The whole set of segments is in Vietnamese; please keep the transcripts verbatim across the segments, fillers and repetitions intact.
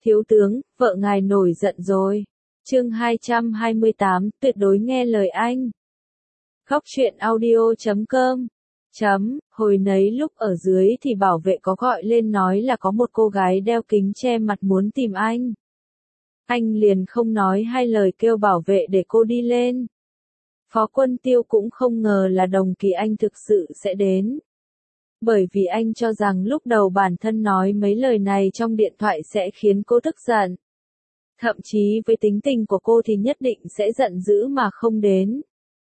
Thiếu tướng, vợ ngài nổi giận rồi. Chương hai trăm hai mươi tám, tuyệt đối nghe lời anh. Khóc chuyện audio chấm com. Chấm, hồi nấy lúc ở dưới thì bảo vệ có gọi lên nói là có một cô gái đeo kính che mặt muốn tìm anh. Anh liền không nói hai lời kêu bảo vệ để cô đi lên. Phó Quân Tiêu cũng không ngờ là Đồng Kỳ Anh thực sự sẽ đến. Bởi vì anh cho rằng lúc đầu bản thân nói mấy lời này trong điện thoại sẽ khiến cô tức giận. Thậm chí với tính tình của cô thì nhất định sẽ giận dữ mà không đến.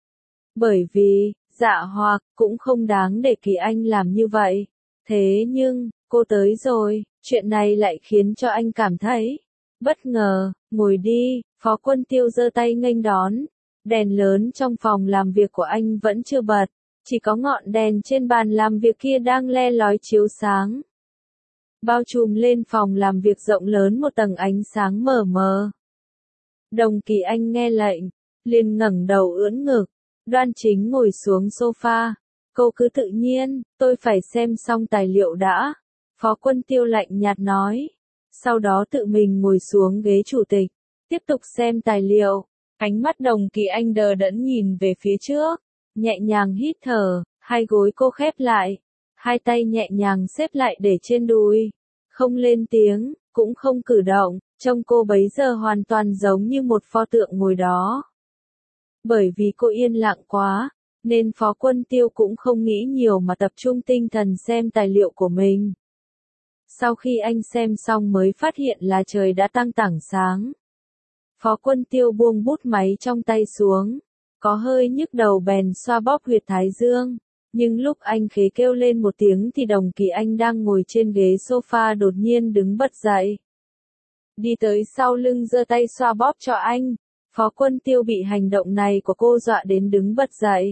Bởi vì, dạ hoặc, cũng không đáng để Kỳ Anh làm như vậy. Thế nhưng, cô tới rồi, chuyện này lại khiến cho anh cảm thấy bất ngờ. Ngồi đi, Phó Quân Tiêu giơ tay nghênh đón. Đèn lớn trong phòng làm việc của anh vẫn chưa bật, chỉ có ngọn đèn trên bàn làm việc kia đang le lói chiếu sáng. Bao trùm lên phòng làm việc rộng lớn một tầng ánh sáng mờ mờ. Đồng Kỳ Anh nghe lệnh, liền ngẩng đầu ưỡn ngực, đoan chính ngồi xuống sofa. Cô cứ tự nhiên, tôi phải xem xong tài liệu đã. Phó Quân Tiêu lạnh nhạt nói. Sau đó tự mình ngồi xuống ghế chủ tịch, tiếp tục xem tài liệu. Ánh mắt Đồng Kỳ Anh đờ đẫn nhìn về phía trước, nhẹ nhàng hít thở, hai gối cô khép lại, hai tay nhẹ nhàng xếp lại để trên đùi, không lên tiếng, cũng không cử động, trông cô bấy giờ hoàn toàn giống như một pho tượng ngồi đó. Bởi vì cô yên lặng quá, nên Phó Quân Tiêu cũng không nghĩ nhiều mà tập trung tinh thần xem tài liệu của mình. Sau khi anh xem xong mới phát hiện là trời đã tăng tảng sáng. Phó Quân Tiêu buông bút máy trong tay xuống, có hơi nhức đầu bèn xoa bóp huyệt thái dương, nhưng lúc anh khế kêu lên một tiếng thì Đồng Kỳ Anh đang ngồi trên ghế sofa đột nhiên đứng bật dậy. Đi tới sau lưng giơ tay xoa bóp cho anh, Phó Quân Tiêu bị hành động này của cô dọa đến đứng bật dậy.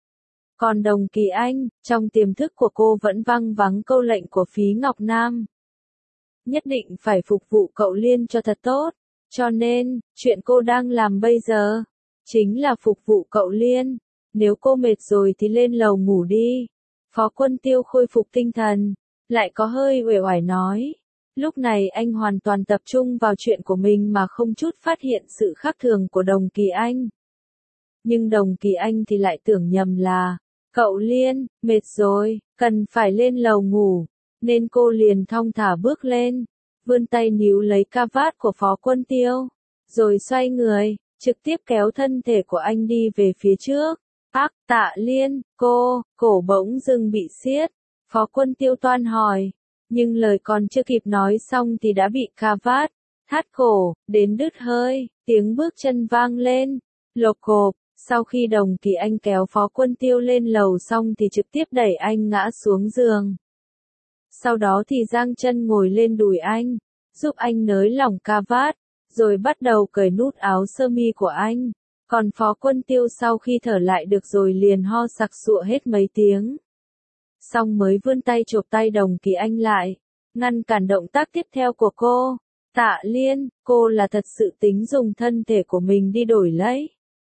Còn Đồng Kỳ Anh, trong tiềm thức của cô vẫn văng vắng câu lệnh của Phí Ngọc Nam. Nhất định phải phục vụ cậu Liên cho thật tốt. Cho nên, chuyện cô đang làm bây giờ, chính là phục vụ cậu Liên. Nếu cô mệt rồi thì lên lầu ngủ đi. Phó Quân Tiêu khôi phục tinh thần, lại có hơi uể oải nói. Lúc này anh hoàn toàn tập trung vào chuyện của mình mà không chút phát hiện sự khác thường của Đồng Kỳ Anh. Nhưng Đồng Kỳ Anh thì lại tưởng nhầm là, cậu Liên, mệt rồi, cần phải lên lầu ngủ, nên cô liền thong thả bước lên. Vươn tay níu lấy ca vát của Phó Quân Tiêu, rồi xoay người, trực tiếp kéo thân thể của anh đi về phía trước. Ác, Tạ Liên, cô, cổ bỗng dưng bị siết. Phó Quân Tiêu toan hỏi, nhưng lời còn chưa kịp nói xong thì đã bị ca vát thắt cổ, đến đứt hơi, tiếng bước chân vang lên, lộp cộp. Sau khi Đồng Kỳ Anh kéo Phó Quân Tiêu lên lầu xong thì trực tiếp đẩy anh ngã xuống giường. Sau đó thì giang chân ngồi lên đùi anh, giúp anh nới lỏng ca vát, rồi bắt đầu cởi nút áo sơ mi của anh. Còn Phó Quân Tiêu sau khi thở lại được rồi liền ho sặc sụa hết mấy tiếng. Xong mới vươn tay chộp tay Đồng Kỳ Anh lại, ngăn cản động tác tiếp theo của cô. Tạ Liên, cô là thật sự tính dùng thân thể của mình đi đổi lấy.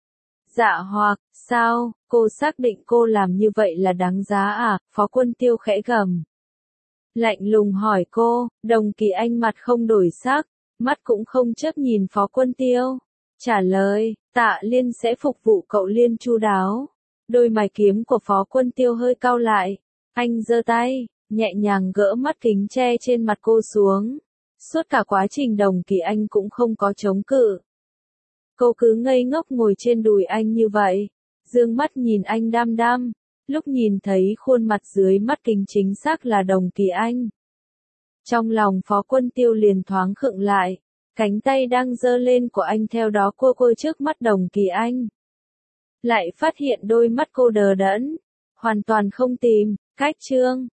Dạ hoặc, sao, cô xác định cô làm như vậy là đáng giá à? Phó Quân Tiêu khẽ gầm. Lạnh lùng hỏi cô. Đồng Kỳ Anh mặt không đổi sắc, mắt cũng không chớp nhìn Phó Quân Tiêu. Trả lời, Tạ Liên sẽ phục vụ cậu Liên chu đáo. Đôi mày kiếm của Phó Quân Tiêu hơi cau lại. Anh giơ tay, nhẹ nhàng gỡ mắt kính che trên mặt cô xuống. Suốt cả quá trình Đồng Kỳ Anh cũng không có chống cự. Cô cứ ngây ngốc ngồi trên đùi anh như vậy, dương mắt nhìn anh đăm đăm. Lúc nhìn thấy khuôn mặt dưới mắt kính chính xác là Đồng Kỳ Anh, trong lòng Phó Quân Tiêu liền thoáng khựng lại, cánh tay đang giơ lên của anh theo đó cua cua trước mắt Đồng Kỳ Anh. Lại phát hiện đôi mắt cô đờ đẫn, hoàn toàn không tìm cách. Chương